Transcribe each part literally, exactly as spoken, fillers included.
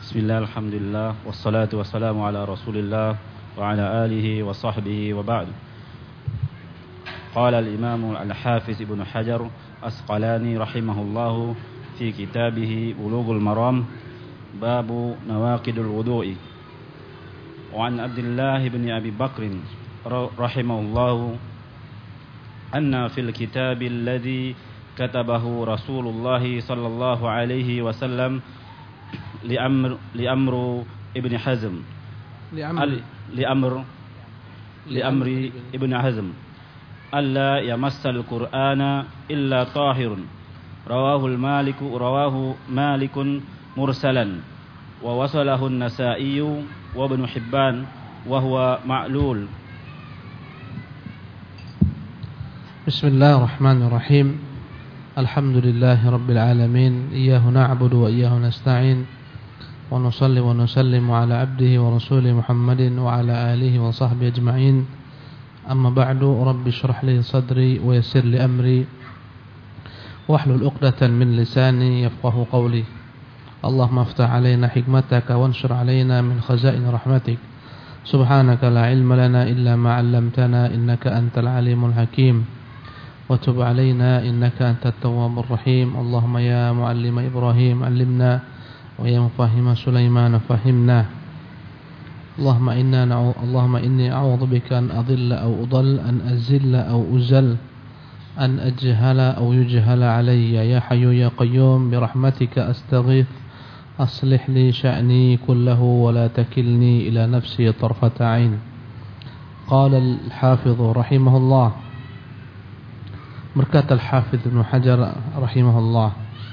Bismillah, alhamdulillah, wassalatu wassalamu ala rasulillah wa ala alihi wa sahbihi wa ba'd. Qala al-imam al-hafiz ibn Hajar Asqalani rahimahullahu fi kitabih Bulughul Maram babu nawaqidul wudu'i. Wa an Abdullah ibn Abi Bakr rahimahullahu anna fil kitab alladhi katabahu Rasulullah sallallahu alaihi wasallam لأمر لأمر ابن حزم لأمر لأمر لأمر ابن حزم ألا يمس القرآن إلا طاهر رواه المالك رواه مالك مرسلا ووصله النسائي وابن حبان وهو معلول. بسم الله الرحمن الرحيم. الحمد لله رب العالمين، إياه نعبد وإياه نستعين، ونصلي ونسلم على عبده ورسوله محمد وعلى آله وصحبه أجمعين. أما بعد، رب اشرح لي صدري ويسر لي أمري واحلل عقدة من لساني يفقه قولي. اللهم افتح علينا حكمتك وانشر علينا من خزائن رحمتك. سبحانك لا علم لنا إلا ما علمتنا إنك أنت العليم الحكيم. وتب علينا إنك أنت التواب الرحيم. اللهم يا معلم إبراهيم علمنا، ويا مفهم سليمان فهمنا. اللهم إنا نعو... اللهم إني أعوذ بك أن أضل أو أضل، أن أزل أو أزل، أن أجهل أو يجهل علي. يا حي يا قيوم برحمتك أستغيث، أصلح لي شأني كله ولا تكلني إلى نفسي طرفة عين. قال الحافظ رحمه الله. Berkata Al-Hafidz Ibnu Hajar rahimahullah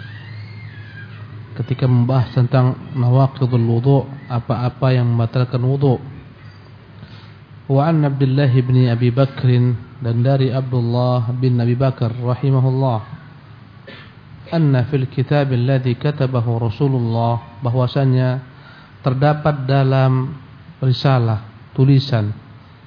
ketika membahas tentang nawaqidul wudu', apa-apa yang membatalkan wudu'. Wa an Abdullah bin Abi Bakr, dan dari Abdullah bin Abi Bakar rahimahullah, anna fil kitab alladhi katabahu Rasulullah, bahwasanya terdapat dalam risalah, tulisan,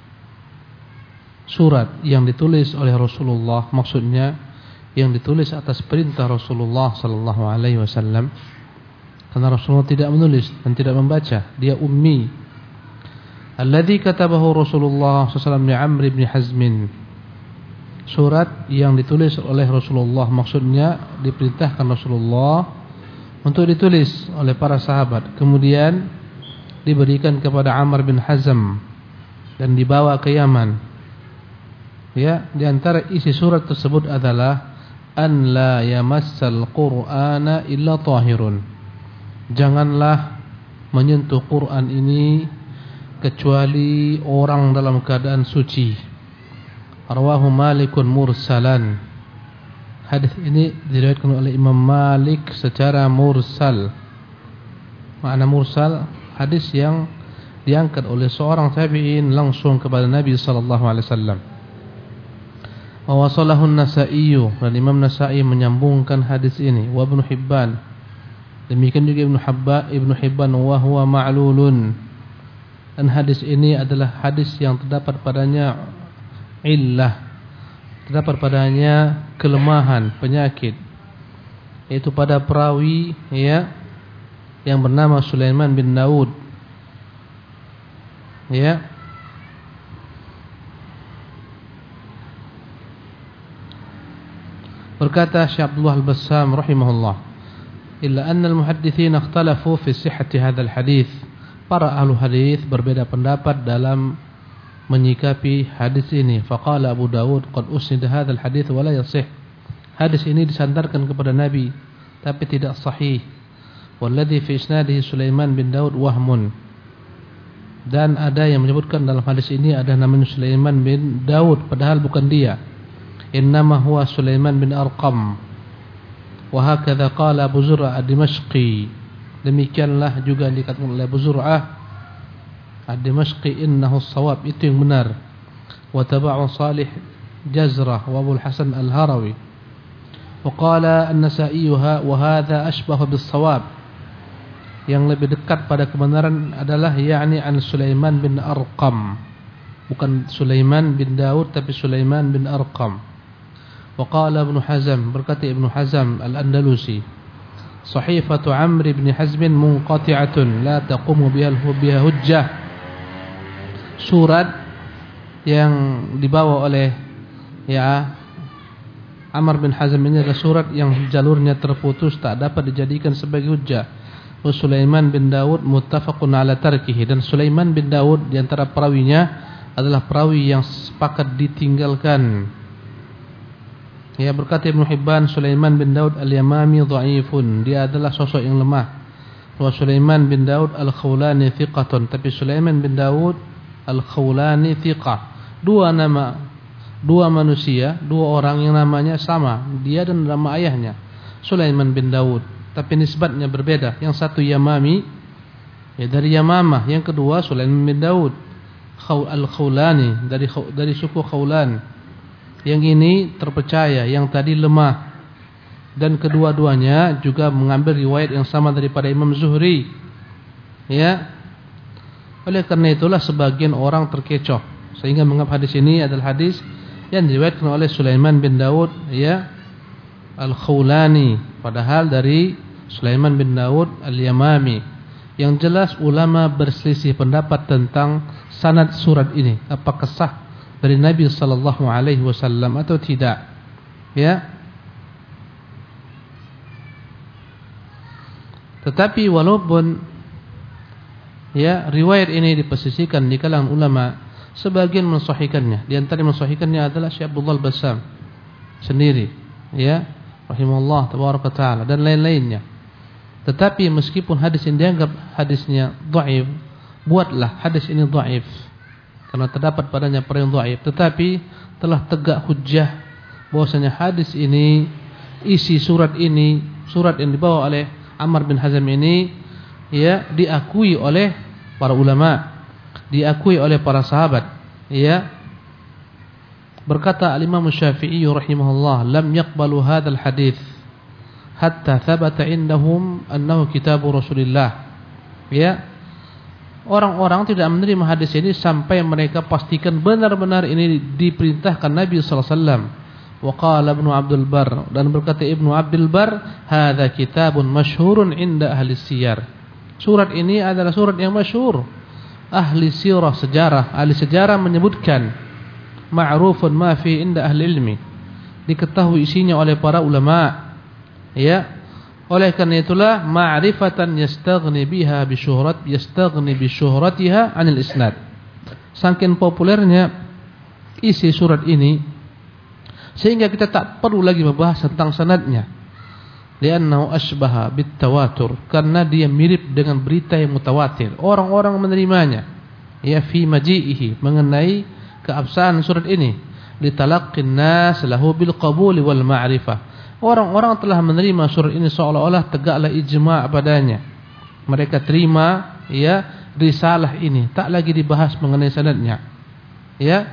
surat yang ditulis oleh Rasulullah, maksudnya yang ditulis atas perintah Rasulullah sallallahu alaihi wasallam, karena Rasulullah tidak menulis dan tidak membaca, dia ummi. Alladzi katabahu Rasulullah sallallahu alaihi wasallam li Amr bin Hazm, surat yang ditulis oleh Rasulullah, maksudnya diperintahkan Rasulullah untuk ditulis oleh para sahabat, kemudian diberikan kepada Amr bin Hazm dan dibawa ke Yaman. Ya, di antara isi surat tersebut adalah an la yamassal Qur'ana illa tahirun. Janganlah menyentuh Quran ini kecuali orang dalam keadaan suci. Rawahu Malikun mursalan. Hadis ini diriwayatkan oleh Imam Malik secara mursal. Makna mursal, hadis yang diangkat oleh seorang tabi'in langsung kepada Nabi sallallahu alaihi wasallam. Wa wasalahu an-Nasa'i, dan Imam Nasa'i menyambungkan hadis ini, wa Ibnu Hibban, demikian juga Ibnu Hibban, Ibnu Hibban wa huwa ma'lulun, dan hadis ini adalah hadis yang terdapat padanya illah, terdapat padanya kelemahan, penyakit, yaitu pada perawi ya yang bernama Sulaiman bin Daud. Ya, berkata Syekh Abdullah Al-Bassam rahimahullah, illa anna al-muhadditsin ikhtalafu fi sihhati hadzal hadits. Para ahli hadis berbeda pendapat dalam menyikapi hadis ini. Faqala Abu Dawud qad usnida hadzal hadits wa la yasih. Hadis ini disandarkan kepada Nabi tapi tidak sahih. Walladhi fi isnadihi Sulaiman bin Daud wahmun. Dan ada yang menyebutkan dalam hadis ini ada namanya Sulaiman bin Daud, padahal bukan dia. Innama huwa Sulaiman bin Arqam. Wa hakadha qala Abu Zur'ah ad-Dimashqi. Demikianlah juga dikatakan oleh Abu Zur'ah ad-Dimashqi, innahu as-shawab, itu yang benar. Wa taba'a Salih Jazrah wa Abu al-Hasan al-Harawi. Wa qala an-Nasa'i wa hadha ashbahu bis-shawab. Yang lebih dekat pada kebenaran adalah yakni an Sulaiman bin Arqam, bukan Sulaiman bin Daud tapi Sulaiman bin Arqam. Wa qala Ibnu Hazm, berkata Ibnu Hazm al-Andalusi, Sahifatu Amr bin Hazm munqati'atun la taqumu biha biha hujjah. Surat yang dibawa oleh ya Amr bin Hazm ini adalah surat yang jalurnya terputus, tak dapat dijadikan sebagai hujjah. Wa Sulaiman bin Daud muttafaqun ala tarkihi, dan Sulaiman bin Daud di antara perawinya adalah perawi yang sepakat ditinggalkan. Ya, berkata Ibnu Hibban, Sulaiman bin Daud al-Yamami dhaifun, dia adalah sosok yang lemah. Wa Sulaiman bin Daud al-Khawlani thiqatun, tapi Sulaiman bin Daud al-Khawlani thiqah. Dua nama, dua manusia, dua orang yang namanya sama, dia dan nama ayahnya Sulaiman bin Daud, tapi nisbatnya berbeda. Yang satu Yamami, ya dari Yamamah. Yang kedua Sulaiman bin Daud al-Khawlani, dari dari suku Khawlan. Yang ini terpercaya, yang tadi lemah. Dan kedua-duanya juga mengambil riwayat yang sama daripada Imam Zuhri. Ya. Oleh karena itulah sebagian orang terkecoh sehingga menganggap hadis ini adalah hadis yang diriwayatkan oleh Sulaiman bin Daud, ya, al-Khawlani, padahal dari Sulaiman bin Daud al-Yamami. Yang jelas ulama berselisih pendapat tentang sanad surat ini, apakah sah dari Nabi sallallahu alaihi wasallam atau tidak. Ya. Tetapi walaupun ya riwayat ini dipersisikan di kalangan ulama, sebagian mensahihkannya. Di antara yang mensahihkannya adalah Syekh Abdullah Al-Bassam sendiri, ya, rahimahullah tabaraka taala, dan lain-lainnya. Tetapi meskipun hadis ini dianggap hadisnya dhaif, buatlah hadis ini dhaif karena terdapat padanya perkara dhaif, tetapi telah tegak hujjah bahwasanya hadis ini, isi surat ini, surat yang dibawa oleh Amr bin Hazm ini, ya, diakui oleh para ulama, diakui oleh para sahabat. Ya, berkata al-Imam Syafi'i rahimahullah, lam yaqbalu hadzal hadits hatta thabata indahum annahu kitabu Rasulillah. Ya, orang-orang tidak menerima hadis ini sampai mereka pastikan benar-benar ini diperintahkan Nabi sallallahu alaihi wasallam. Wa qala Ibnu Abdul Barr, dan berkata Ibnu Abdul Barr, hadza kitabun masyhurun inda ahli siyar. Surat ini adalah surat yang masyhur. Ahli sirah, sejarah, ahli sejarah menyebutkan, ma'rufun ma fi inda ahli ilmi, diketahui isinya oleh para ulama. Ya, oleh karena itulah ma'rifatan yastaghni biha bi syuhrat yastaghni bi syuhratiha 'anil isnad. Saking populernya isi surat ini sehingga kita tak perlu lagi membahas tentang sanadnya. Li'annahu asbaha bit-tawatur, karena dia mirip dengan berita yang mutawatir. Orang-orang menerimanya, ya, fi maji'ihi, mengenai keabsahan surat ini. Litalaqqin nas lahu bil qabul wal ma'rifah. Orang-orang telah menerima surat ini seolah-olah tegaklah ijma' padanya. Mereka terima, ya, risalah ini, tak lagi dibahas mengenai sanadnya. Ya.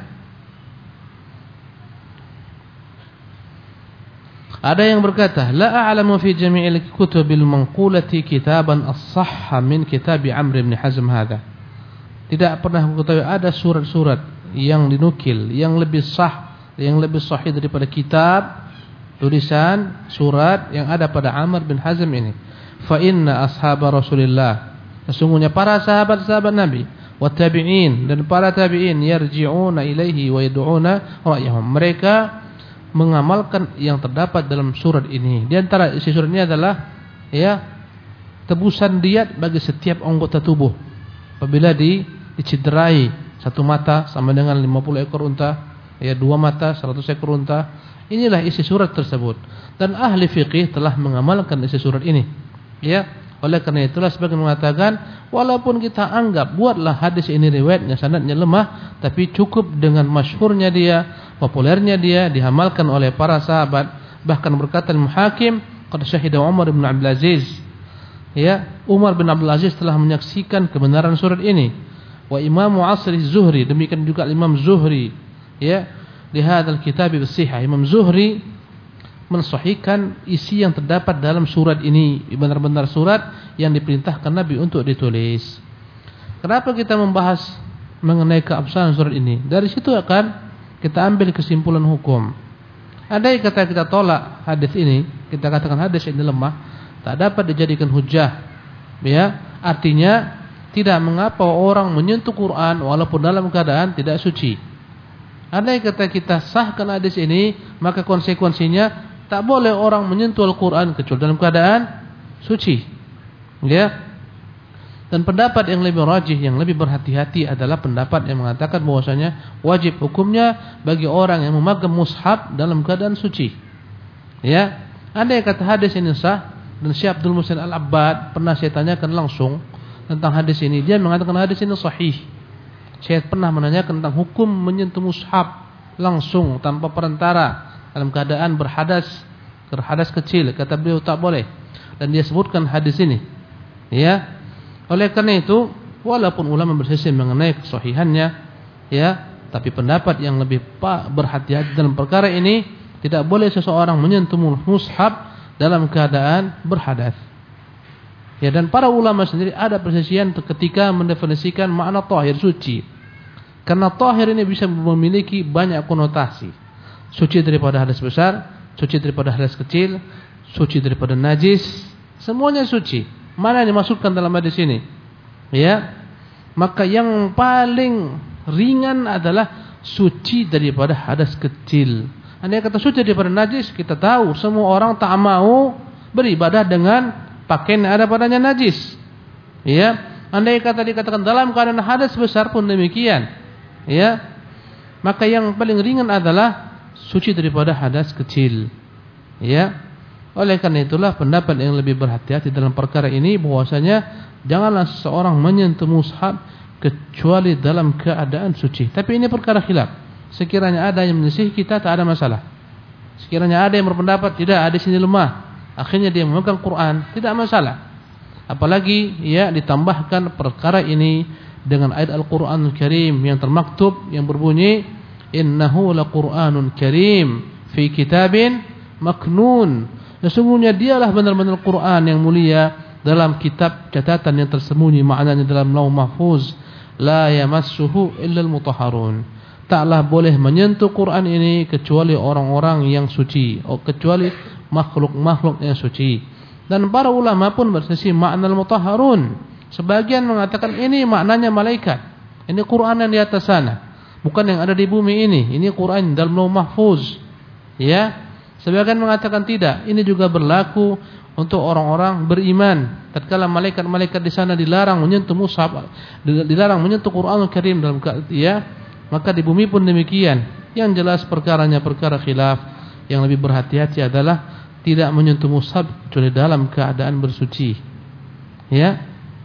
Ada yang berkata, la a'lamu fi jami'il kutubil manqulati kitaban as-sahha min kitab Amr bin Hazm hadha. Tidak pernah mengetahui ada surat-surat yang dinukil yang lebih sah, yang lebih sahih daripada kitab tulisan surat yang ada pada Amr bin Hazm ini. Fa inna ashaba Rasulillah, sesungguhnya para sahabat-sahabat Nabi, wa tabi'in, dan para tabi'in, yarji'una ilaihi wa yad'una ra'yahum, mereka mengamalkan yang terdapat dalam surat ini. Di antara isi surat ini adalah, ya, tebusan diat bagi setiap anggota tubuh apabila di, dicederai. Satu mata sama dengan lima puluh ekor unta, ya, dua mata seratus ekor unta. Inilah isi surat tersebut. Dan ahli fiqih telah mengamalkan isi surat ini. Ya, oleh karena itulah sebagian mengatakan, walaupun kita anggap buatlah hadis ini riwayatnya sanadnya lemah, tapi cukup dengan masyhurnya dia, populernya dia, dihamalkan oleh para sahabat. Bahkan berkata Al-Muhakim, qad syahida Umar bin Abdul Aziz, ya, Umar bin Abdul Aziz telah menyaksikan kebenaran surat ini. Wa Imam Asri Zuhri, demikian juga Imam Zuhri, ya, di hadzal kitab as-sihah, Imam Zuhri mensahihkan isi yang terdapat dalam surat ini, benar-benar surat yang diperintahkan Nabi untuk ditulis. Kenapa kita membahas mengenai keabsahan surat ini? Dari situ akan kita ambil kesimpulan hukum. Ada yang kata kita tolak hadis ini, kita katakan hadis ini lemah, tak dapat dijadikan hujjah. Ya, artinya tidak mengapa orang menyentuh Quran walaupun dalam keadaan tidak suci. Andai kata kita sahkan hadis ini, maka konsekuensinya tak boleh orang menyentuh Al-Quran kecuali dalam keadaan suci. Ya. Dan pendapat yang lebih rajih, yang lebih berhati-hati adalah pendapat yang mengatakan bahwasanya wajib hukumnya bagi orang yang memegang mushaf dalam keadaan suci. Ya. Andai kata hadis ini sah, dan Syekh Abdul Muhsin Al-Abbad pernah saya tanyakan langsung tentang hadis ini, dia mengatakan hadis ini sahih. Saya pernah menanyakan tentang hukum menyentuh mushaf langsung tanpa perantara dalam keadaan berhadas, berhadas kecil, kata beliau tak boleh. Dan dia sebutkan hadis ini. Ya. Oleh karena itu, walaupun ulama berselisih mengenai kesahihannya, ya, tapi pendapat yang lebih berhati-hati dalam perkara ini, tidak boleh seseorang menyentuh mushaf dalam keadaan berhadas. Ya, dan para ulama sendiri ada persisian ketika mendefinisikan makna tahir, suci. Karena tahir ini bisa memiliki banyak konotasi. Suci daripada hadas besar, suci daripada hadas kecil, suci daripada najis, semuanya suci. Mana yang dimaksudkan dalam hadis ini? Ya, maka yang paling ringan adalah suci daripada hadas kecil. Andai kata suci daripada najis, kita tahu semua orang tak mau beribadah dengan pakaian yang ada padanya najis. Ya, andai kata dikatakan dalam keadaan hadas besar pun demikian. Ya, maka yang paling ringan adalah suci daripada hadas kecil. Ya. Oleh karena itulah pendapat yang lebih berhati-hati dalam perkara ini bahwasanya janganlah seseorang menyentuh mushaf kecuali dalam keadaan suci. Tapi ini perkara khilaf. Sekiranya ada yang menyelisihi kita, tak ada masalah. Sekiranya ada yang berpendapat tidak, ada sini lemah, akhirnya dia memegang Quran, tidak masalah. Apalagi ya ditambahkan perkara ini dengan ayat Al-Qur'anul Karim yang termaktub yang berbunyi innahu laqur'anun karim fi kitabin maknun. Sesungguhnya dialah benar-benar Quran yang mulia dalam kitab catatan yang tersembunyi, maknanya dalam Lauh Mahfuz, la yamassuhu illa al-mutahharun. Taklah boleh menyentuh Quran ini kecuali orang-orang yang suci, atau kecuali makhluk-makhluk yang suci. Dan para ulama pun berselisih makna al-mutahharun. Sebagian mengatakan ini maknanya malaikat. Ini Quran yang di atas sana, bukan yang ada di bumi ini. Ini Quran dalam Lauh Mahfuz. Ya. Sebagian mengatakan tidak. Ini juga berlaku untuk orang-orang beriman. Tatkala malaikat-malaikat di sana dilarang menyentuh mushaf, dilarang menyentuh Quranul Karim dalam ya, maka di bumi pun demikian. Yang jelas perkaranya perkara khilaf. Yang lebih berhati-hati adalah tidak menyentuh mushaf kecuali dalam keadaan bersuci. Ya.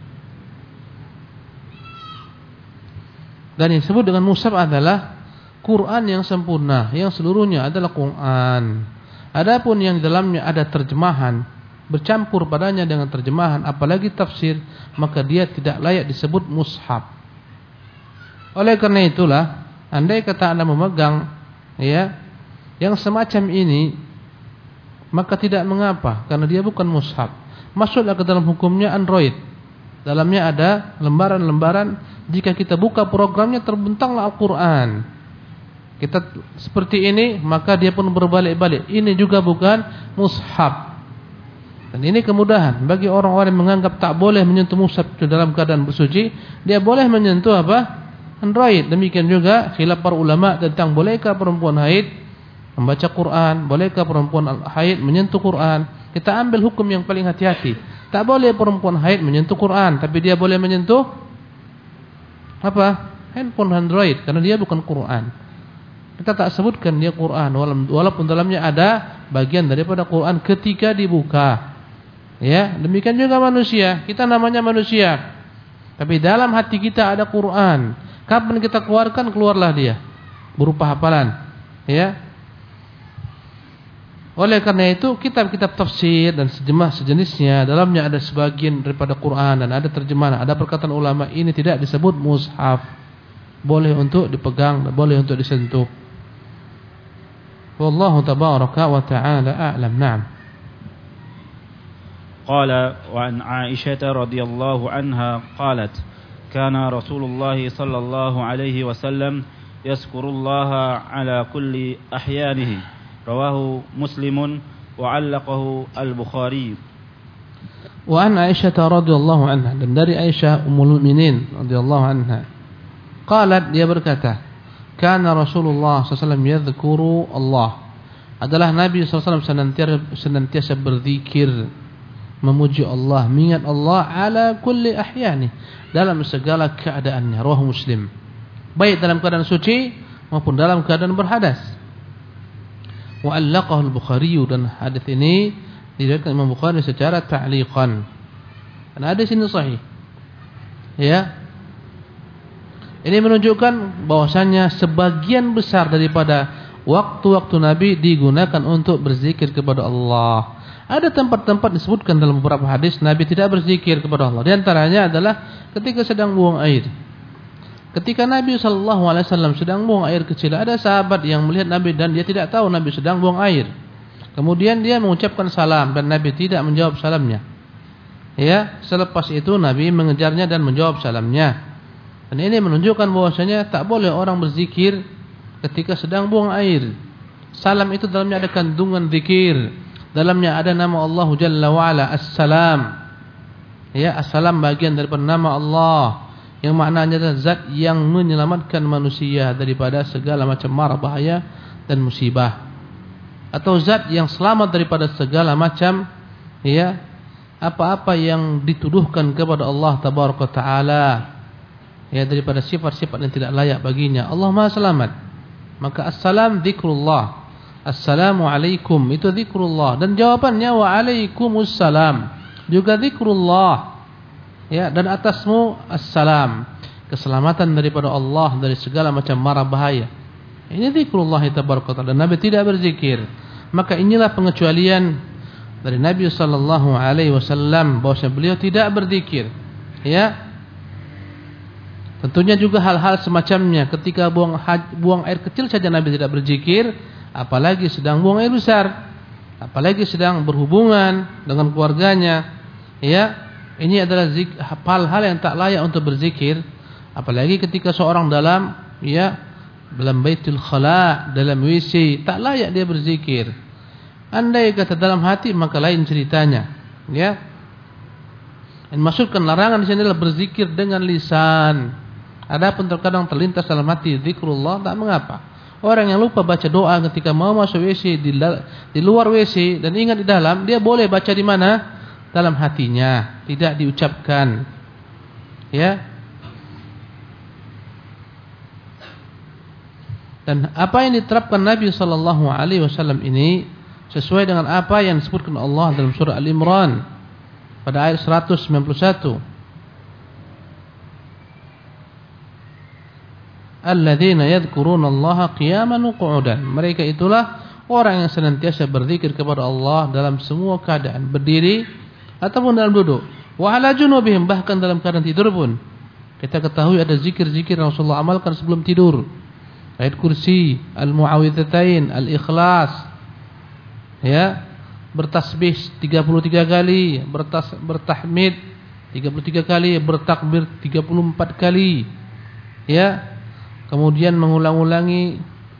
Dan yang disebut dengan mushaf adalah Quran yang sempurna, yang seluruhnya adalah Quran. Adapun yang di dalamnya ada terjemahan, bercampur padanya dengan terjemahan, apalagi tafsir, maka dia tidak layak disebut mushaf. Oleh karena itulah, andai kata Anda memegang ya yang semacam ini, maka tidak mengapa, karena dia bukan mushaf. Masuklah ke dalam hukumnya Android. Dalamnya ada lembaran-lembaran, jika kita buka programnya terbentanglah Al-Quran. Kita seperti ini, maka dia pun berbalik-balik. Ini juga bukan mushaf. Dan ini kemudahan bagi orang-orang yang menganggap tak boleh menyentuh mushaf dalam keadaan bersuci, dia boleh menyentuh apa? Android. Demikian juga khilaf para ulama tentang bolehkah perempuan haid membaca Quran, bolehkah perempuan haid menyentuh Quran. Kita ambil hukum yang paling hati-hati. Tak boleh perempuan haid menyentuh Quran, tapi dia boleh menyentuh apa? Handphone Android, karena dia bukan Quran. Kita tak sebutkan dia Quran, walaupun dalamnya ada bagian daripada Quran ketika dibuka. Ya, demikian juga manusia. Kita namanya manusia, tapi dalam hati kita ada Quran. Kapan kita keluarkan, keluarlah dia berupa hafalan. Ya. Oleh karena itu, kitab-kitab tafsir dan sejemah sejenisnya dalamnya ada sebagian daripada Quran dan ada terjemahan, ada perkataan ulama, ini tidak disebut mushaf. Boleh untuk dipegang, boleh untuk disentuh. Wallahu tabaraka wa ta'ala a'lam. Naam. Qala wa an Aisyah radhiyallahu anha qalat kana Rasulullah sallallahu alaihi wasallam yazkurullaha ala kulli ahyanihi. Rawahu Muslimun wa 'allaqahu Al-Bukhari. Wa an Aisyah radhiyallahu anha, dan dari Aisyah ummul mukminin radhiyallahu anha, qalat, dia berkata, kana Rasulullah sallallahu alaihi wasallam yadhkuru Allah, adalah Nabi sallallahu alaihi wasallam senantiasa, senantiasa berzikir, memuji Allah, mengingat Allah ala kulli ahyani, dalam segala keadaannya. Rawahu Muslim, baik dalam keadaan suci maupun dalam keadaan berhadas. Wa allaqahu al-Bukhari, dan hadis ini diriwayatkan Imam Bukhari secara ta'liqan. Dan hadis ini sahih. Ya. Ini menunjukkan bahwasannya sebagian besar daripada waktu-waktu Nabi digunakan untuk berzikir kepada Allah. Ada tempat-tempat disebutkan dalam beberapa hadis Nabi tidak berzikir kepada Allah. Di antaranya adalah ketika sedang buang air. Ketika Nabi sallallahu alaihi wasallam sedang buang air kecil, ada sahabat yang melihat Nabi dan dia tidak tahu Nabi sedang buang air. Kemudian dia mengucapkan salam dan Nabi tidak menjawab salamnya. Ya, selepas itu Nabi mengejarnya dan menjawab salamnya. Dan ini menunjukkan bahwasanya tak boleh orang berzikir ketika sedang buang air. Salam itu dalamnya ada kandungan zikir. Dalamnya ada nama Allah Jalla wa Ala, As-Salam. Ya, As-Salam bagian daripada nama Allah, yang maknanya adalah zat yang menyelamatkan manusia daripada segala macam mara bahaya dan musibah. Atau zat yang selamat daripada segala macam ya apa-apa yang dituduhkan kepada Allah tabaraka taala, ya, daripada sifat-sifat yang tidak layak baginya. Allah Maha selamat. Maka as-salam zikrullah. Assalamu alaikum itu zikrullah, dan jawabannya wa alaikumussalam juga zikrullah. Ya, dan atasmu assalam, keselamatan daripada Allah dari segala macam mara bahaya. Ini zikrullah tabaraka taala, dan Nabi tidak berzikir. Maka inilah pengecualian dari Nabi sallallahu alaihi wasallam, bahwa beliau tidak berzikir. Ya. Tentunya juga hal-hal semacamnya ketika buang buang air kecil saja Nabi tidak berzikir, apalagi sedang buang air besar, apalagi sedang berhubungan dengan keluarganya. Ya. Ini adalah hal-hal yang tak layak untuk berzikir, apalagi ketika seorang dalam ya dalam baitul khala, dalam W C, tak layak dia berzikir. Andai kata dalam hati maka lain ceritanya, ya. Dan maksudkan larangan di sini adalah berzikir dengan lisan. Adapun terkadang terlintas dalam hati zikrullah, tak mengapa. Orang yang lupa baca doa ketika mau masuk W C, di, di luar W C dan ingat di dalam, dia boleh baca di mana? Dalam hatinya, tidak diucapkan. Ya. Dan apa yang diterapkan Nabi sallallahu alaihi wasallam ini sesuai dengan apa yang disebutkan Allah dalam surah Al-Imran pada ayat seratus sembilan puluh satu. Alladzina yadhkuruna Allaha qiyaman wa qu'udan. Mereka itulah orang yang senantiasa berzikir kepada Allah dalam semua keadaan, berdiri ataupun dalam duduk. Wa ala junubihim, bahkan dalam keadaan tidur pun. Kita ketahui ada zikir-zikir yang Rasulullah amalkan sebelum tidur. Ayat kursi, al-mu'awwidzatain, al-ikhlas. Ya, bertasbih tiga puluh tiga kali, bertas, bertahmid tiga puluh tiga kali, bertakbir tiga puluh empat kali. Ya. Kemudian mengulang-ulangi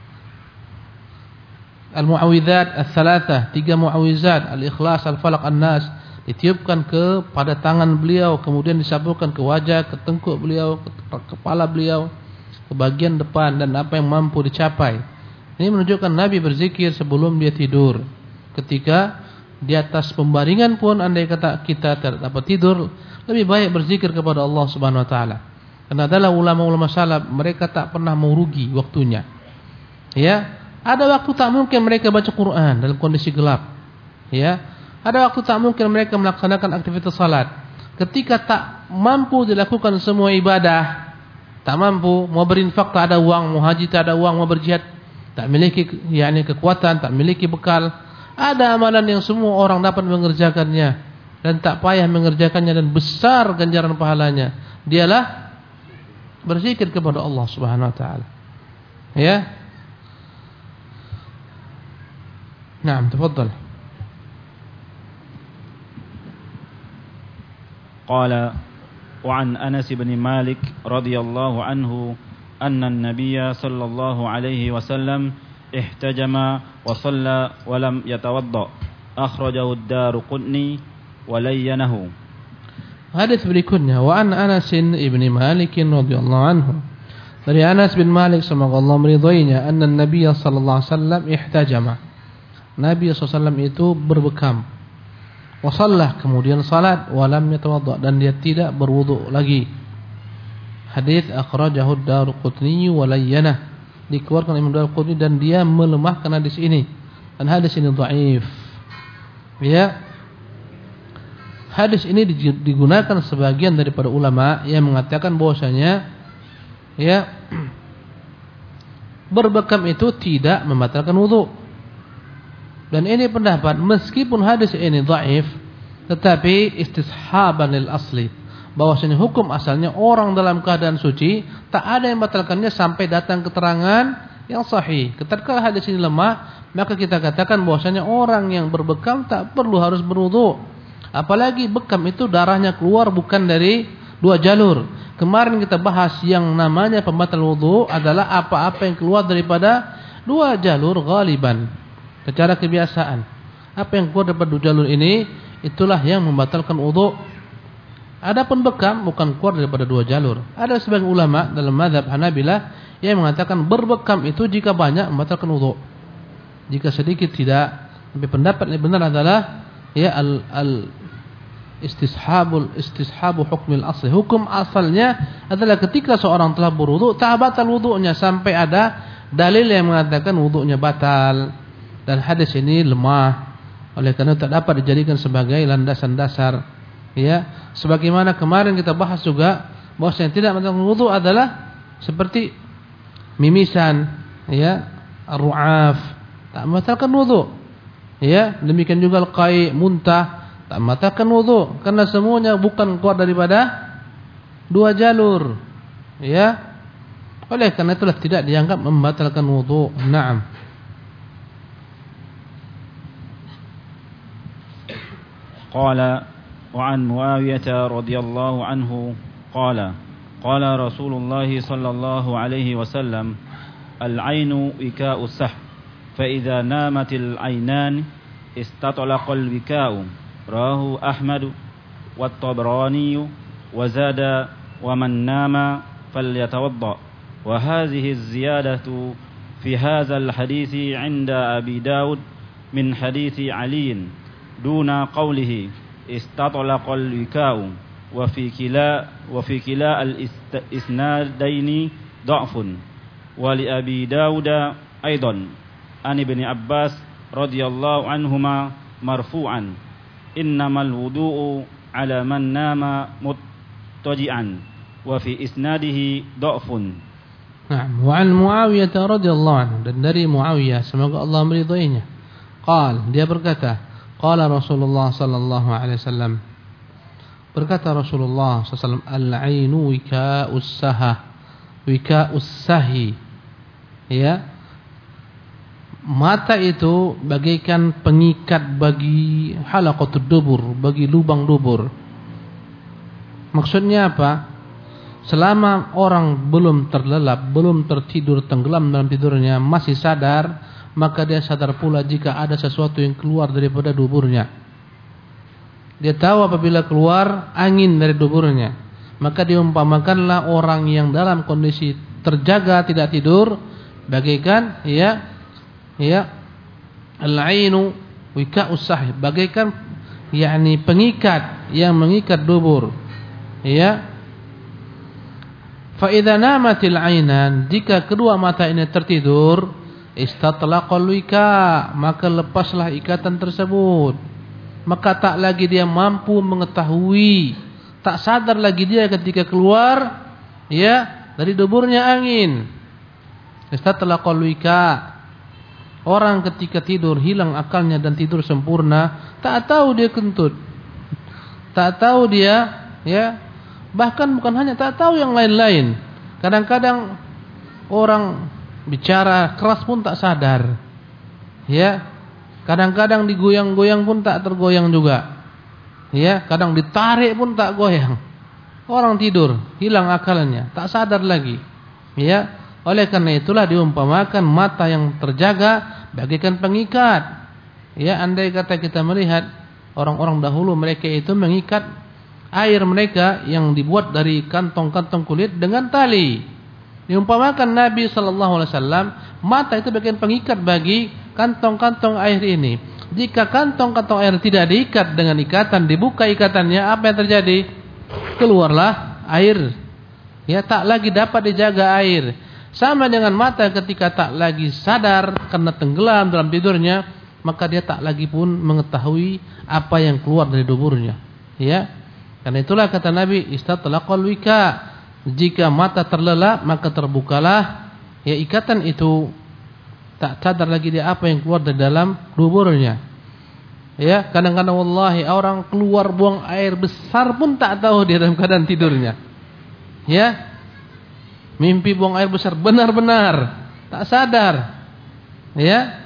al-mu'awwidzat ats-tsalatsah, tiga mu'awwizat, al-ikhlas, al-falaq, an-nas, ditiupkan ke pada tangan beliau, kemudian disapukan ke wajah, ke tengkuk beliau, ke kepala beliau, ke bagian depan, dan apa yang mampu dicapai. Ini menunjukkan Nabi berzikir sebelum dia tidur. Ketika di atas pembaringan pun andai kata kita tidak dapat tidur, lebih baik berzikir kepada Allah Subhanahu wa taala. Karena adalah ulama-ulama salaf, mereka tak pernah mau rugi waktunya. Ya, ada waktu tak mungkin mereka baca Quran dalam kondisi gelap. Ya, ada waktu tak mungkin mereka melaksanakan aktivitas salat. Ketika tak mampu dilakukan semua ibadah, tak mampu, mau berinfak tak ada uang, mau haji tak ada uang, mau berjihad tak memiliki yakni kekuatan, tak memiliki bekal. Ada amalan yang semua orang dapat mengerjakannya dan tak payah mengerjakannya dan besar ganjaran pahalanya. Dialah berzikir kepada Allah Subhanahu wa taala. Ya. Naam, tafadhal. Qala wa an Anas bin Malik radhiyallahu anhu anna an-nabiy sallallahu alaihi wasallam ihtajama wa shalla wa lam yatawadda. Akhrajahu ad-Daruqutni ولينه. Hadis berikutnya, wa an Anas ibn Malik radhiyallahu anhu. Dari Anas bin Malik semoga Allah meridhoinya, anna Nabi sallallahu alaihi wasallam ihtajama. Nabi sallallahu alaihi wasallam itu berbekam. Wa shallah, kemudian salat, wa lam yatawadda, dan dia tidak berwudu lagi. Hadis akhrajahu ad-Darqutni wa layyanah. Dikeluarkan Imam Darqutni dan dia melemahkan hadis ini. Dan hadis ini dhaif. Ya. Hadis ini digunakan sebagian daripada ulama yang mengatakan bahwasanya ya berbekam itu tidak membatalkan wudu. Dan ini pendapat meskipun hadis ini dhaif, tetapi istishaban lil asli, bahwasanya hukum asalnya orang dalam keadaan suci tak ada yang membatalkannya sampai datang keterangan yang sahih. Ketika hadis ini lemah, maka kita katakan bahwasanya orang yang berbekam tak perlu harus berwudu. Apalagi bekam itu darahnya keluar bukan dari dua jalur. Kemarin kita bahas yang namanya pembatal wudu adalah apa-apa yang keluar daripada dua jalur ghaliban, secara kebiasaan. Apa yang keluar daripada dua jalur ini, itulah yang membatalkan wudu. Adapun bekam bukan keluar daripada dua jalur. Ada sebagian ulama dalam mazhab Hanabilah yang mengatakan berbekam itu jika banyak membatalkan wudu, jika sedikit tidak. Tapi pendapat yang benar adalah ya al, al istishabul istishabu hukmil asli. Hukum asalnya adalah ketika seorang telah berwudu tak batal wudunya sampai ada dalil yang mengatakan wudunya batal. Dan hadis ini lemah, oleh karena tak dapat dijadikan sebagai landasan dasar. Ya, sebagaimana kemarin kita bahas juga bahwa yang tidak membatalkan wudu adalah seperti mimisan, ya, ar-ru'af, tak membatalkan wudu. Ya, demikian juga al-qai', muntah, tak membatalkan wudu karena semuanya bukan keluar daripada dua jalur. Ya. Oleh karena itulah tidak dianggap membatalkan wudu. Naam. Qala wa an Muawiyah radhiyallahu anhu qala qala Rasulullah sallallahu alaihi wasallam al-'ainu wika'u sah fa idza namatil 'ainan istatlaqal wika'u. Rawahu Ahmad wa Tabrani wa zada wa man nama falyatawadda. Wa hadhihi az-ziyadatu fi hadha al-hadith 'inda Abi Dawud min hadith Ali duna qawlihi istatlaqal wika'u wa fi kila wa fi kila al-isnadaini dha'fun. Wa li Abi Dawud aidan an Ibn Abbas radhiyallahu anhuma marfu'an innamal wudu'u ala man nama muttaji'an wa fi isnadihi dha'fun. Naam, wa an Muawiyah radhiyallahu anhu, dan dari Muawiyah semoga Allah meridhoinya. Qal, dia berkata, qala Rasulullah sallallahu alaihi wasallam, berkata Rasulullah sallallahu alaihi wasallam, al-'ainu wika'us saha, wika'us sahi. Ya, mata itu bagaikan pengikat bagi halaqatud dubur, bagi lubang dubur. Maksudnya apa? Selama orang belum terlelap, belum tertidur, tenggelam dalam tidurnya, masih sadar, maka dia sadar pula jika ada sesuatu yang keluar daripada duburnya. Dia tahu apabila keluar angin dari duburnya, maka diumpamakanlah orang yang dalam kondisi terjaga, tidak tidur, bagaikan ya ya al-'ainu wika'us sahih, bagaikan yakni pengikat yang mengikat dubur. Ya, fa idza namatil 'ainan, jika kedua mata ini tertidur, istatlaqal wika', maka lepaslah ikatan tersebut. Maka tak lagi dia mampu mengetahui, tak sadar lagi dia ketika keluar ya dari duburnya angin. Istatlaqal wika'. Orang ketika tidur hilang akalnya dan tidur sempurna, tak tahu dia kentut, tak tahu dia ya, bahkan bukan hanya tak tahu yang lain-lain. Kadang-kadang orang bicara keras pun tak sadar. Ya, kadang-kadang digoyang-goyang pun tak tergoyang juga. Ya, kadang ditarik pun tak goyang. Orang tidur, hilang akalnya, tak sadar lagi. Ya, oleh karena itulah diumpamakan mata yang terjaga bagaikan pengikat. Ya, andai kata kita melihat orang-orang dahulu mereka itu mengikat air mereka yang dibuat dari kantong-kantong kulit dengan tali. Diumpamakan Nabi sallallahu alaihi wasallam, mata itu bagian pengikat bagi kantong-kantong air ini. Jika kantong-kantong air tidak diikat dengan ikatan, dibuka ikatannya, apa yang terjadi? Keluarlah air. Ya, tak lagi dapat dijaga air. Sama dengan mata ketika tak lagi sadar karena tenggelam dalam tidurnya, maka dia tak lagi pun mengetahui apa yang keluar dari duburnya. Ya. Karena itulah kata Nabi, istatlaqal wika. Jika mata terlelap maka terbukalah ya ikatan itu, tak sadar lagi dia apa yang keluar dari dalam duburnya. Ya, kadang-kadang wallahi orang keluar buang air besar pun tak tahu dia dalam keadaan tidurnya. Ya. Mimpi buang air besar benar-benar tak sadar. Ya.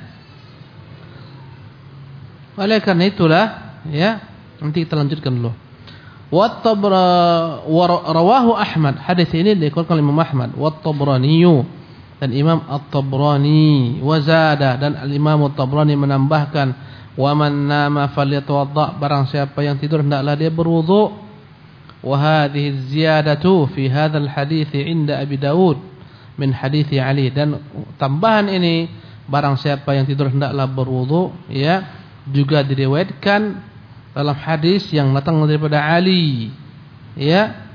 Oleh karena itulah ya, nanti kita lanjutkan dulu. Wa rawahu Ahmad, hadis ini dikeluarkan oleh Imam Ahmad, wa Tabrani dan Imam At-Tabrani, wa zada dan al-Imam At-Tabrani menambahkan, wa man nama falyatawadda, barang siapa yang tidur hendaklah dia berwudu. Wa hadhihi ziyadatu fi hadzal hadits 'inda Abi Daud min hadits Ali, dan tambahan ini barang siapa yang tidur hendaklah berwudu ya juga diriwayatkan dalam hadis yang datang daripada Ali ya,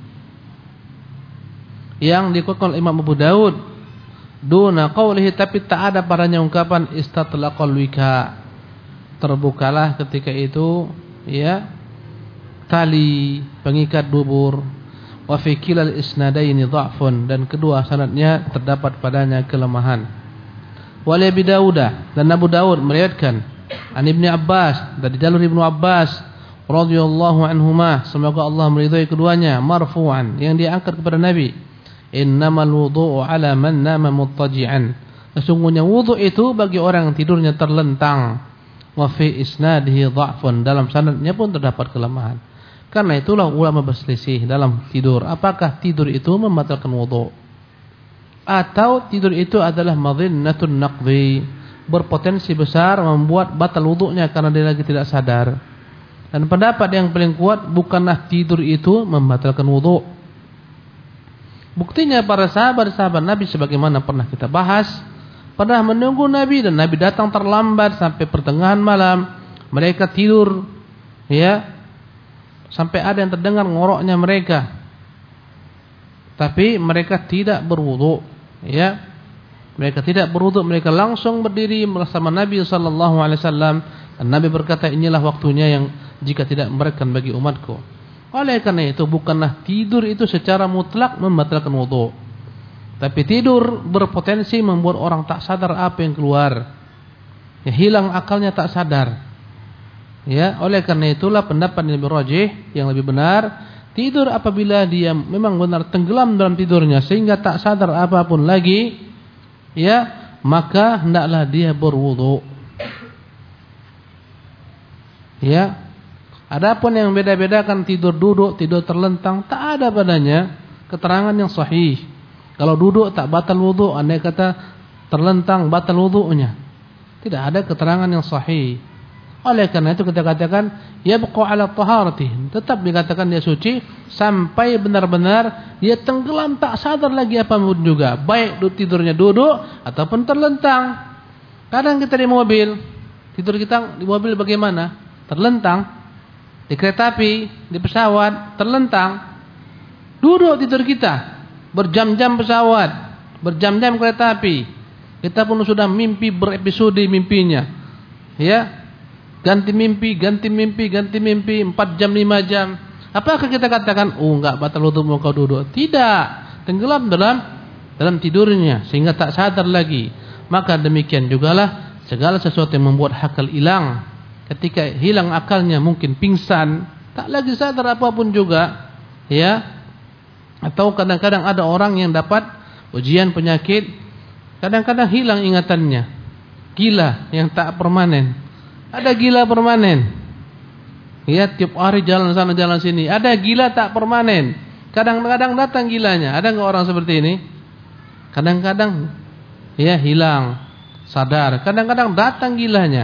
yang dikeluarkan oleh Imam Abu Daud duna qaulihi, tapi tak ada padanya ungkapan istatlaqal wika, terbukalah ketika itu ya tali pengikat dubur. Wa fi kilal isnadaini dha'fun, dan kedua sanadnya terdapat padanya kelemahan. Wa li Abi Daud, dan Abu Daud meriwayatkan an Ibnu Abbas, dari jalur Ibnu Abbas radhiyallahu anhuma, semoga Allah meridhai keduanya, marfu'an, yang diangkat kepada Nabi, innamal wudu'u 'ala man nama muttaji'an, sesungguhnya wudu itu bagi orang yang tidurnya terlentang. Wa fi isnadihi dha'fun, dalam sanadnya pun terdapat kelemahan. Karena itulah ulama berselisih dalam tidur, apakah tidur itu membatalkan wudu atau tidur itu adalah madhinnatun naqdi, berpotensi besar membuat batal wudunya karena dia lagi tidak sadar. Dan pendapat yang paling kuat, bukanlah tidur itu membatalkan wudu. Buktinya para sahabat-sahabat Nabi sebagaimana pernah kita bahas, pernah menunggu Nabi dan Nabi datang terlambat sampai pertengahan malam. Mereka tidur ya, sampai ada yang terdengar ngoroknya mereka, tapi mereka tidak berwudu ya. Mereka tidak berwudu, mereka langsung berdiri bersama Nabi sallallahu alaihi wasallam, dan Nabi berkata, inilah waktunya yang jika tidak memberikan bagi umatku. Oleh karena itu, bukanlah tidur itu secara mutlak membatalkan wudu, tapi tidur berpotensi membuat orang tak sadar apa yang keluar, ya, hilang akalnya, tak sadar. Ya, oleh karena itulah pendapat yang lebih rajih, yang lebih benar, tidur apabila dia memang benar tenggelam dalam tidurnya sehingga tak sadar apapun lagi, ya, maka hendaklah dia berwudu. Ya. Adapun yang beda-bedakan tidur duduk, tidur terlentang, tak ada padanya keterangan yang sahih. Kalau duduk tak batal wudu, andai kata terlentang batal wudunya, tidak ada keterangan yang sahih. Oleh karena itu kita katakan yabqa ala taharati, tetap dikatakan dia suci sampai benar-benar dia tenggelam tak sadar lagi apa pun juga, baik tidurnya duduk ataupun terlentang. Kadang kita di mobil, tidur kita di mobil bagaimana? Terlentang. Di kereta api, di pesawat terlentang. Duduk tidur kita, berjam-jam pesawat, berjam-jam kereta api. Kita pun sudah mimpi berepisode mimpinya. Ya. Ganti mimpi, ganti mimpi, ganti mimpi, empat jam, lima jam. Apakah kita katakan, oh enggak batal wudu mau kau duduk? Tidak, tenggelam dalam dalam tidurnya sehingga tak sadar lagi. Maka demikian jugalah segala sesuatu yang membuat akal hilang. Ketika hilang akalnya, mungkin pingsan, tak lagi sadar apapun juga, ya. Atau kadang-kadang ada orang yang dapat ujian penyakit, kadang-kadang hilang ingatannya. Gila yang tak permanen. Ada gila permanen. Ya, tiap hari jalan sana jalan sini. Ada gila tak permanen. Kadang-kadang datang gilanya. Ada enggak orang seperti ini? Kadang-kadang ya hilang, sadar. Kadang-kadang datang gilanya.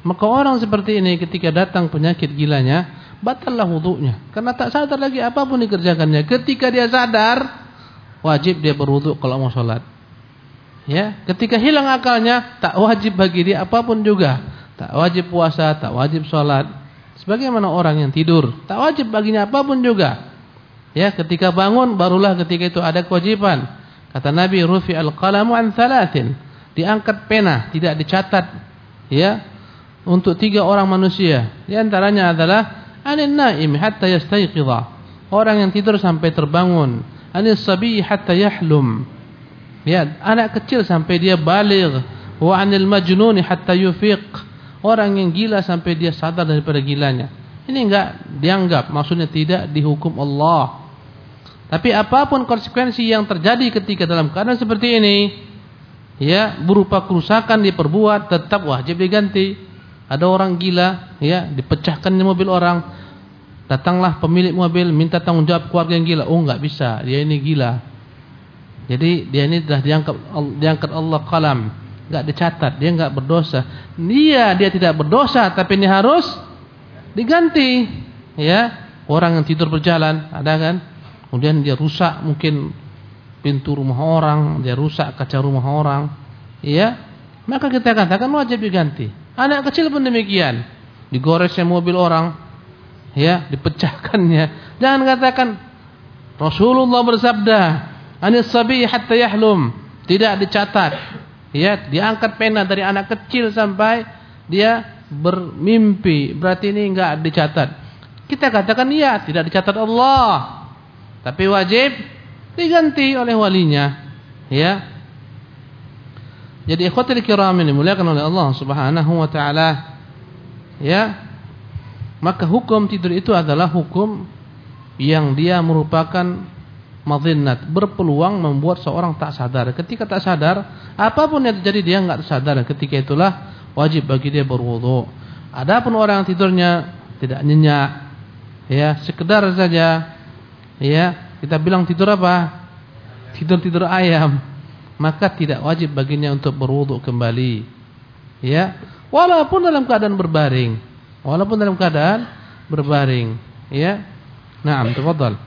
Maka orang seperti ini ketika datang penyakit gilanya, batallah wudunya. Karena tak sadar lagi apapun dikerjakannya. Ketika dia sadar, wajib dia berwudu kalau mau sholat. Ya, ketika hilang akalnya, tak wajib bagi dia apapun juga. Tak wajib puasa, tak wajib sholat. Sebagaimana orang yang tidur, tak wajib baginya apapun juga. Ya, ketika bangun barulah ketika itu ada kewajiban. Kata Nabi, rufi'al qalamu an thalathin. Diangkat pena, tidak dicatat. Ya, untuk tiga orang manusia. Di antaranya adalah anin naim hatta yastayqidha. Orang yang tidur sampai terbangun. Anis sabi hatta yahlum. Ya, anak kecil sampai dia baligh. Wa anil majnun hatta yufiq. Orang yang gila sampai dia sadar daripada gilanya. Ini enggak dianggap, maksudnya tidak dihukum Allah. Tapi apapun konsekuensi yang terjadi ketika dalam keadaan seperti ini, ya, berupa kerusakan diperbuat, tetap wajib diganti. Ada orang gila, ya, dipecahkan mobil orang. Datanglah pemilik mobil minta tanggung jawab keluarga yang gila. Oh, enggak bisa, dia ini gila. Jadi dia ini sudah diangkat diangkat Allah qalam. Enggak dicatat, dia enggak berdosa. Dia dia tidak berdosa, tapi ini harus diganti. Ya, orang yang tidur berjalan, ada kan? Kemudian dia rusak mungkin pintu rumah orang, dia rusak kaca rumah orang. Ya, maka kita katakan wajib diganti. Anak kecil pun demikian. Digoresnya mobil orang, ya, dipecahkannya. Jangan katakan Rasulullah bersabda, "Anis sabi hatta yahlum." Tidak dicatat. Ya, diangkat pena dari anak kecil sampai dia bermimpi. Berarti ini enggak dicatat. Kita katakan iya, tidak dicatat Allah. Tapi wajib diganti oleh walinya. Ya. Jadi ikhwatul kiram ini dimuliakan oleh Allah Subhanahu wa taala. Ya. Maka hukum tidur itu adalah hukum yang dia merupakan madhinnat, berpeluang membuat seorang tak sadar. Ketika tak sadar, apapun yang terjadi dia enggak sadar. Ketika itulah wajib bagi dia berwudu. Adapun orang yang tidurnya tidak nyenyak, ya, sekedar saja, ya, kita bilang tidur apa? Tidur-tidur ayam, maka tidak wajib baginya untuk berwudu kembali. Ya, walaupun dalam keadaan berbaring, walaupun dalam keadaan berbaring, ya. Naam, tafadhal.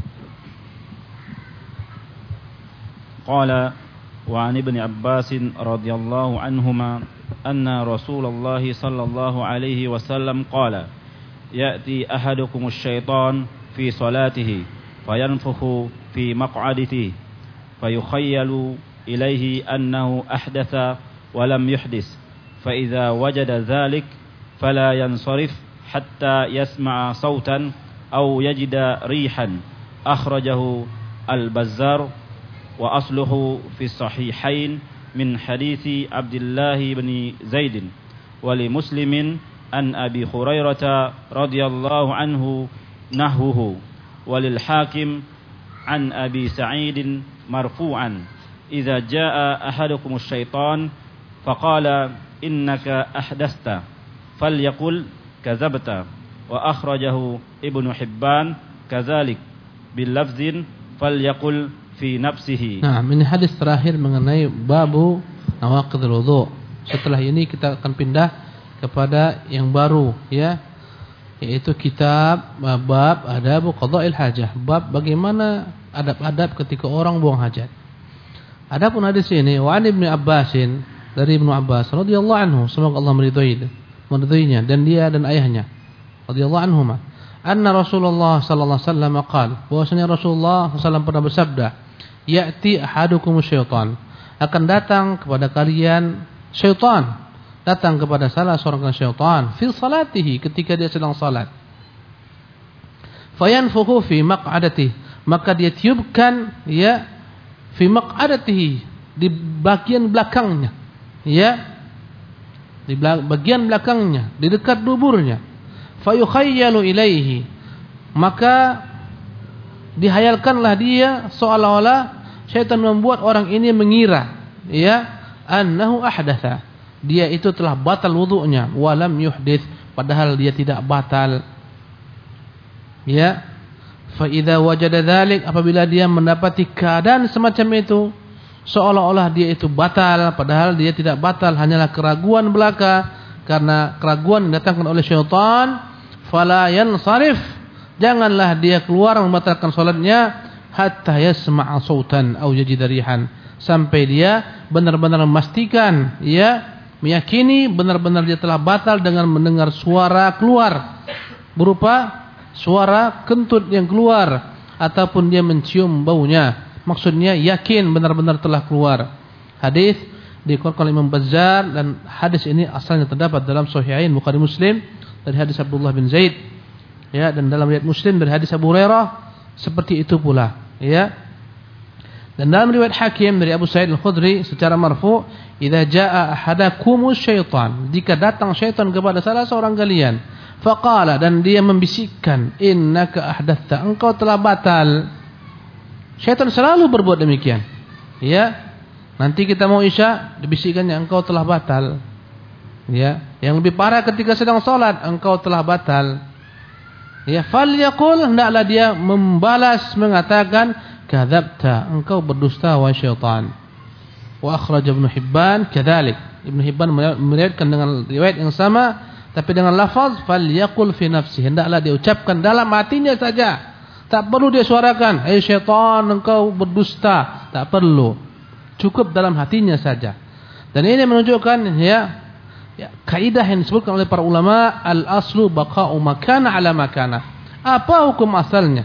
Qala wa 'an ibni Abbas radhiyallahu anhuma anna Rasulullah sallallahu alaihi wasallam qala ya'ti ahadukum asy-syaitan fi salatihi fayanfukhu fi maq'adatihi fayukhayyalu ilayhi annahu ahdatha wa lam yuhdis fa idza wajada dhalik fala yansarif hatta yasma'a sautan aw yajida rihan akhrajahu al-Bazzar wa asluhu fi sahihain min hadithi Abdullah bin Zaid wa li Muslimin an Abi Hurairah radhiyallahu anhu nahwuhu wa lil Hakim an Abi Sa'id marfu'an idza jaa ahadukum asy-syaitan faqala innaka ahdasta falyaqul kadzabta wa akhrajahu Ibnu Hibban kadzalik bil lafzin falyaqul fi nafsihi. Nah, ini hadis terakhir mengenai babu nawaqidul wudu. Setelah ini kita akan pindah kepada yang baru, ya, yaitu kitab bab adab qada'il hajah, bab bagaimana adab-adab ketika orang buang hajat. Adapun hadis ini wa an Ibnu Abbasin, dari Ibnu Abbas radhiyallahu anhu, semoga Allah meridhoi meridhoinya dan dia dan ayahnya radhiyallahu anhuma, anna Rasulullah sallallahu alaihi wasallam qala, bahwasanya Rasulullah sallallahu alaihi wasallam pernah bersabda, ya'ti ahadukum syaitan, akan datang kepada kalian syaitan, datang kepada salah seorang syaitan fi salatihi, ketika dia sedang salat, fayanfukhu fi maq'adatihi, maka dia tiupkan, ya, fi maq'adatihi, di bagian belakangnya, ya, di bagian belakangnya, di dekat duburnya, fayukhayyalu ilaihi, maka dihayalkanlah dia seolah-olah syaitan membuat orang ini mengira, ya, annahu ahdatha, dia itu telah batal wudunya, walam yuhdits, padahal dia tidak batal. Ya, fa idza wajada dzalik, apabila dia mendapati keadaan semacam itu, seolah-olah dia itu batal, padahal dia tidak batal, hanyalah keraguan belaka, karena keraguan yang datangkan oleh syaitan, fala yansarif, janganlah dia keluar membatalkan salatnya hatta yasma'a sautan aw yajida rihan, sampai dia benar-benar memastikan, ya, meyakini benar-benar dia telah batal dengan mendengar suara keluar berupa suara kentut yang keluar ataupun dia mencium baunya. Maksudnya yakin benar-benar telah keluar. Hadis dikeluarkan Imam Bazzar, dan hadis ini asalnya terdapat dalam Sahihain Bukhari Muslim dari hadis Abdullah bin Zaid, ya, dan dalam riwayat Muslim dari hadis Abu Hurairah seperti itu pula, ya. Dan dalam riwayat Hakim dari Abu Sa'id Al-Khudri secara marfu, "Idza jaa ahadakumus syaitan," jika datang syaitan kepada salah seorang kalian, faqala, dan dia membisikkan, "Innaka ahdatha," engkau telah batal. Syaitan selalu berbuat demikian, ya. Nanti kita mau isya, dibisikkannya, engkau telah batal. Ya, yang lebih parah ketika sedang salat, engkau telah batal. Ya, falyaqul, hendaklah dia membalas mengatakan, kadzabta, engkau berdusta wahai syaitan. Wa akhraj Ibnu Hibban kadzalik. Ibnu Hibban meriwayatkan dengan riwayat yang sama tapi dengan lafaz falyaqul fi nafsi, hendaklah dia ucapkan dalam hatinya saja. Tak perlu dia suarakan, "Hai syaitan, engkau berdusta." Tak perlu. Cukup dalam hatinya saja. Dan ini menunjukkan, ya, ya, kaidah yang disebutkan oleh para ulama, al-aslu baqa'u makana ala makana. Apa hukum asalnya?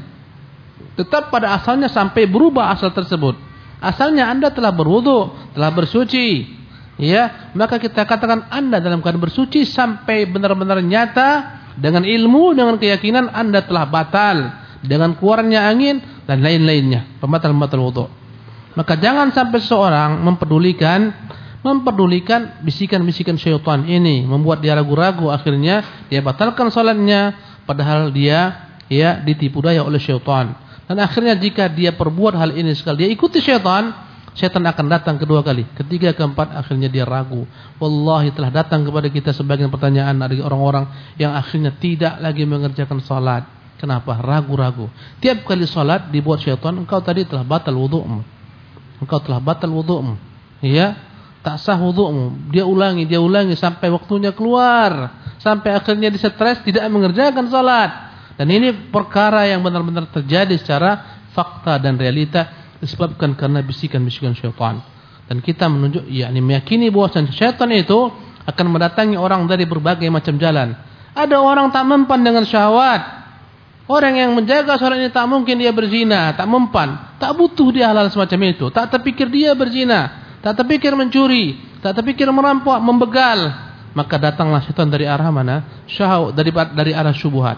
Tetap pada asalnya sampai berubah asal tersebut. Asalnya Anda telah berwudu, telah bersuci, ya, maka kita katakan Anda dalam keadaan bersuci sampai benar-benar nyata dengan ilmu, dengan keyakinan Anda telah batal dengan keluarnya angin dan lain-lainnya, pembatal-pembatal wudu. Maka jangan sampai seorang mempedulikan mempedulikan bisikan-bisikan syaitan ini, membuat dia ragu-ragu, akhirnya dia batalkan salatnya padahal dia, ya, ditipu daya oleh syaitan. Dan akhirnya jika dia perbuat hal ini sekali, dia ikuti syaitan, syaitan akan datang kedua kali, ketiga, keempat, akhirnya dia ragu. Wallahi telah datang kepada kita sebagian pertanyaan dari orang-orang yang akhirnya tidak lagi mengerjakan salat. Kenapa? Ragu-ragu. Tiap kali salat dibuat syaitan, engkau tadi telah batal wudu'mu. Engkau telah batal wudu'mu, ya, tak sah wudu'mu. Dia ulangi, dia ulangi sampai waktunya keluar, sampai akhirnya dia stres tidak mengerjakan salat. Dan ini perkara yang benar-benar terjadi secara fakta dan realita, disebabkan karena bisikan-bisikan syaitan. Dan kita menunjuk, yakni meyakini bahwa syaitan itu akan mendatangi orang dari berbagai macam jalan. Ada orang tak mempan dengan syahwat. Orang yang menjaga salat ini tak mungkin dia berzina, tak mempan, tak butuh dia hal semacam itu, tak terpikir dia berzina, tak terpikir mencuri, tak terpikir merampok, membegal. Maka datanglah syaitan dari arah mana? Syahwat, dari dari arah syubhat.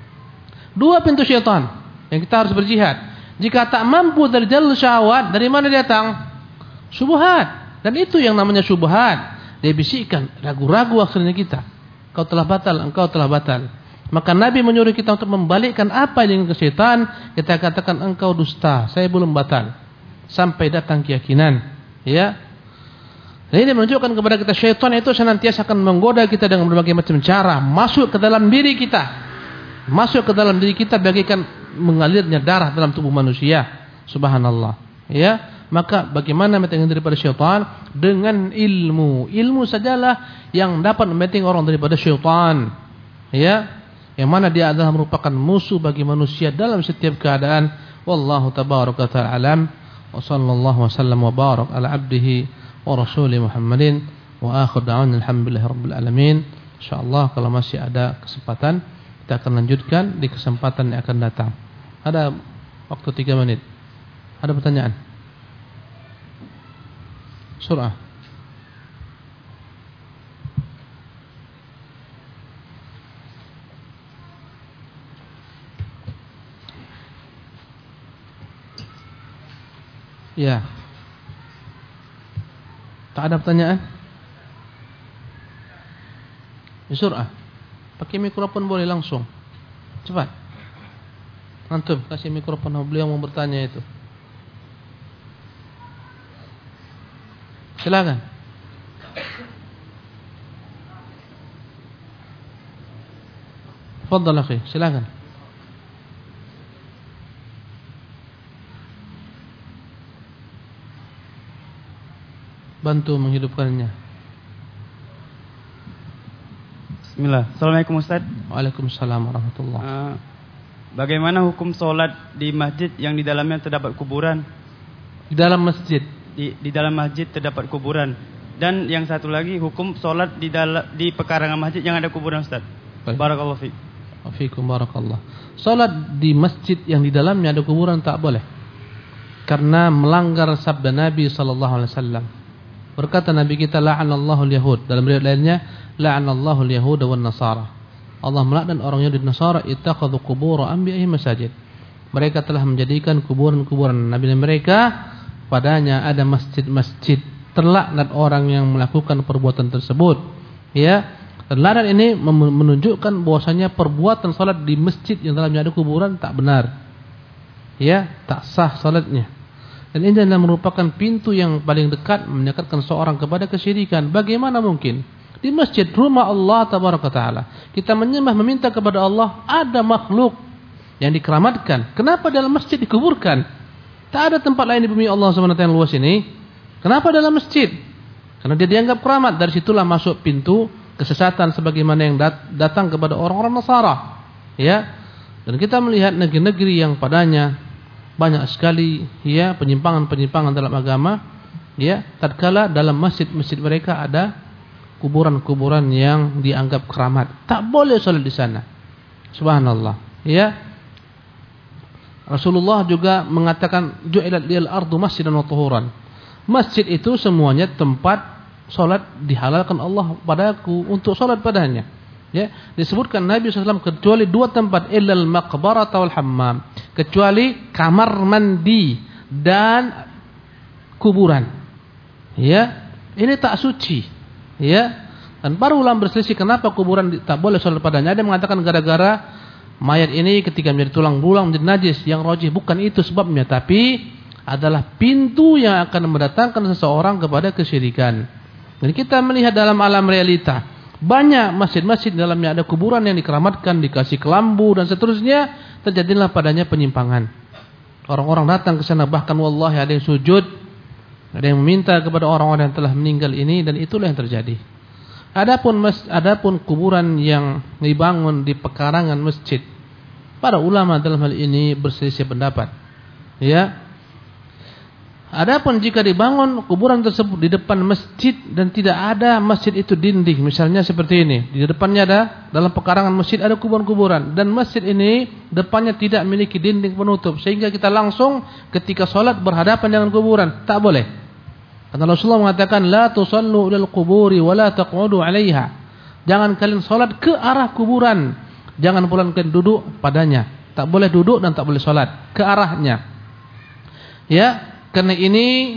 Dua pintu syaitan yang kita harus berjihad. Jika tak mampu dari jalur syahwat, dari mana datang? Syubhat. Dan itu yang namanya syubhat. Dia bisikkan, ragu-ragu akhirnya kita. Engkau telah batal, engkau telah batal. Maka Nabi menyuruh kita untuk membalikkan apa yang ke syaitan. Kita katakan engkau dusta, saya belum batal, sampai datang keyakinan, ya. Dan ini menunjukkan kepada kita syaitan itu senantiasa akan menggoda kita dengan berbagai macam cara, masuk ke dalam diri kita, masuk ke dalam diri kita bagaikan mengalirnya darah dalam tubuh manusia. Subhanallah, ya. Maka bagaimana memeting daripada syaitan? Dengan ilmu. Ilmu sajalah yang dapat memeting orang daripada syaitan, ya. Yang mana dia adalah merupakan musuh bagi manusia dalam setiap keadaan. Wallahu tabaraka ta'ala alam. Wa sallallahu wasallam wa barak ala abdihi wa rasulih Muhammadin. Wa akhir da'wan alhamdulillahi rabbil alamin. InsyaAllah kalau masih ada kesempatan, kita akan lanjutkan di kesempatan yang akan datang. Ada waktu tiga menit. Ada pertanyaan? Surah. Ya. Tak ada pertanyaan? Ya, surah. Pakai mikrofon boleh langsung. Cepat. Antum kasih mikrofon beliau mau bertanya itu. Silakan. Fadhal akhi, silakan. Bantu menghidupkannya. Bismillah. Assalamualaikum Ustaz. Waalaikumsalam warahmatullahi wabarakatuh. Uh, bagaimana hukum sholat di masjid yang di dalamnya terdapat kuburan? Di dalam masjid. Di, di dalam masjid terdapat kuburan. Dan yang satu lagi, hukum sholat di dalam di pekarangan masjid yang ada kuburan, Ustaz. Baik. Barakallahu fiik. Wafikum barakallah. Salat di masjid yang di dalamnya ada kuburan tak boleh, karena melanggar sabda Nabi sallallahu alaihi wasallam. Berkata Nabi kita, la'anallahu al-yahud. Dalam riwayat lainnya, la'anallahu al-yahud wan nasara. Allah melaknat orang Yahudi dan Nasara, ittakhadhu qubur anbiya'ihim masajid. Mereka telah menjadikan kuburan-kuburan nabi mereka padanya ada masjid-masjid. Terlaknat orang yang melakukan perbuatan tersebut. Ya. Dan larangan ini menunjukkan bahwasanya perbuatan salat di masjid yang dalamnya ada kuburan tak benar. Ya, tak sah salatnya. Dan ini adalah merupakan pintu yang paling dekat mendekatkan seorang kepada kesyirikan. Bagaimana mungkin di masjid rumah Allah tabaraka taala kita menyembah meminta kepada Allah, ada makhluk yang dikeramatkan. Kenapa dalam masjid dikuburkan? Tak ada tempat lain di bumi Allah subhanahu wa taala yang luas ini. Kenapa dalam masjid? Karena dia dianggap keramat. Dari situlah masuk pintu kesesatan sebagaimana yang datang kepada orang-orang Nasara. Ya. Dan kita melihat negeri-negeri yang padanya banyak sekali ya penyimpangan-penyimpangan dalam agama, ya, tatkala dalam masjid-masjid mereka ada kuburan-kuburan yang dianggap keramat. Tak boleh salat di sana. Subhanallah. Ya. Rasulullah juga mengatakan ju'ilat lil ardu masjidan wa tuhuran. Masjid itu semuanya tempat salat dihalalkan Allah padaku untuk salat padanya. Ya, disebutkan Nabi sallallahu alaihi wasallam kecuali dua tempat, illal maqbarah wal hammam, kecuali kamar mandi dan kuburan. Ya, ini tak suci. Ya, dan para ulama berselisih kenapa kuburan tak boleh salat padanya. Ada yang mengatakan gara-gara mayat ini ketika menjadi tulang belulang menjadi najis. Yang rajih bukan itu sebabnya, tapi adalah pintu yang akan mendatangkan seseorang kepada kesyirikan. Dan kita melihat dalam alam realita, banyak masjid-masjid dalamnya ada kuburan yang dikeramatkan, dikasih kelambu dan seterusnya, terjadilah padanya penyimpangan. Orang-orang datang ke sana, bahkan wallahi ada yang sujud, ada yang meminta kepada orang-orang yang telah meninggal ini, dan itulah yang terjadi. Adapun mas, adapun kuburan yang dibangun di pekarangan masjid, para ulama dalam hal ini berselisih pendapat. Ya. Adapun jika dibangun kuburan tersebut di depan masjid dan tidak ada masjid itu dinding, misalnya seperti ini, di depannya ada, dalam pekarangan masjid ada kuburan-kuburan, dan masjid ini depannya tidak memiliki dinding penutup, sehingga kita langsung ketika sholat berhadapan dengan kuburan, tak boleh. Karena Rasulullah mengatakan, la tusallu ilal quburi wa la taq'udu 'alaiha. Jangan kalian sholat ke arah kuburan, jangan pula kalian duduk padanya. Tak boleh duduk dan tak boleh sholat ke arahnya. Ya. Karena ini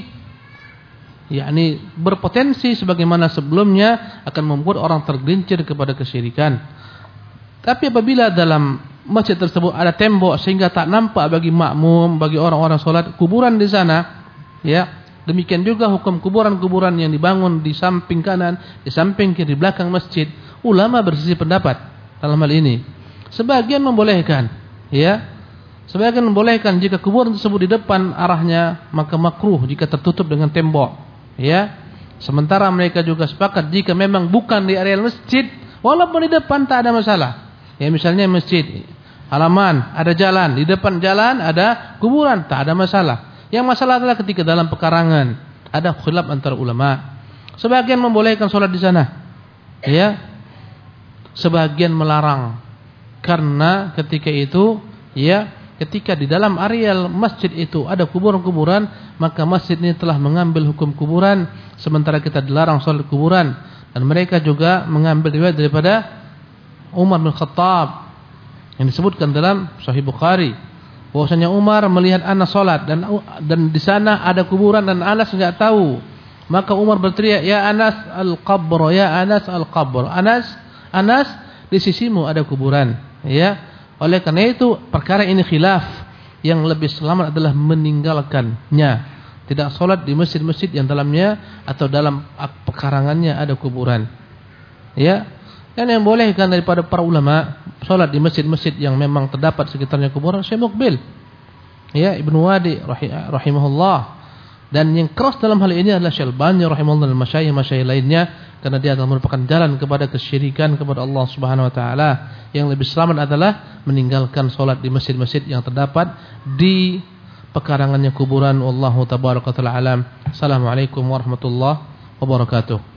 yakni berpotensi sebagaimana sebelumnya akan membuat orang tergelincir kepada kesyirikan. Tapi apabila dalam masjid tersebut ada tembok sehingga tak nampak bagi makmum, bagi orang-orang sholat kuburan di sana, ya, demikian juga hukum kuburan-kuburan yang dibangun di samping kanan, di samping kiri, di belakang masjid. Ulama berselisih pendapat dalam hal ini. Sebagian membolehkan, ya. Sebagian membolehkan jika kuburan tersebut di depan arahnya, maka makruh jika tertutup dengan tembok. Ya. Sementara mereka juga sepakat jika memang bukan di area masjid, walaupun di depan tak ada masalah. Ya, misalnya masjid halaman, ada jalan, di depan jalan ada kuburan, tak ada masalah. Yang masalah adalah ketika dalam pekarangan, ada khilaf antara ulama. Sebagian membolehkan sholat di sana. Ya. Sebagian melarang. Karena ketika itu, ya, ketika di dalam areal masjid itu ada kuburan-kuburan, maka masjid ini telah mengambil hukum kuburan, sementara kita dilarang sholat kuburan. Dan mereka juga mengambil riwayat daripada Umar bin Khattab yang disebutkan dalam Sahih Bukhari, bahwasanya Umar melihat Anas sholat dan dan di sana ada kuburan dan Anas enggak tahu. Maka Umar berteriak, "Ya Anas al-qabr, ya Anas al-qabr." Anas, Anas, di sisimu ada kuburan. Ya. Oleh karena itu perkara ini khilaf, yang lebih selamat adalah meninggalkannya. Tidak sholat di masjid-masjid yang dalamnya atau dalam pekarangannya ada kuburan. Ya. Dan yang bolehkan daripada para ulama sholat di masjid-masjid yang memang terdapat sekitarnya kuburan, Syekh Muqbil, ya, Ibnu Wadi rahimahullah, Dan yang keras dalam hal ini adalah Syalbani rahimahullah dan masyayikh-masyayikh lainnya, karena dia adalah merupakan jalan kepada kesyirikan kepada Allah Subhanahu wa taala. Yang lebih selamat adalah meninggalkan salat di masjid-masjid yang terdapat di pekarangannya kuburan. Wallahu tabaraka wa taala alam. Assalamualaikum warahmatullahi wabarakatuh.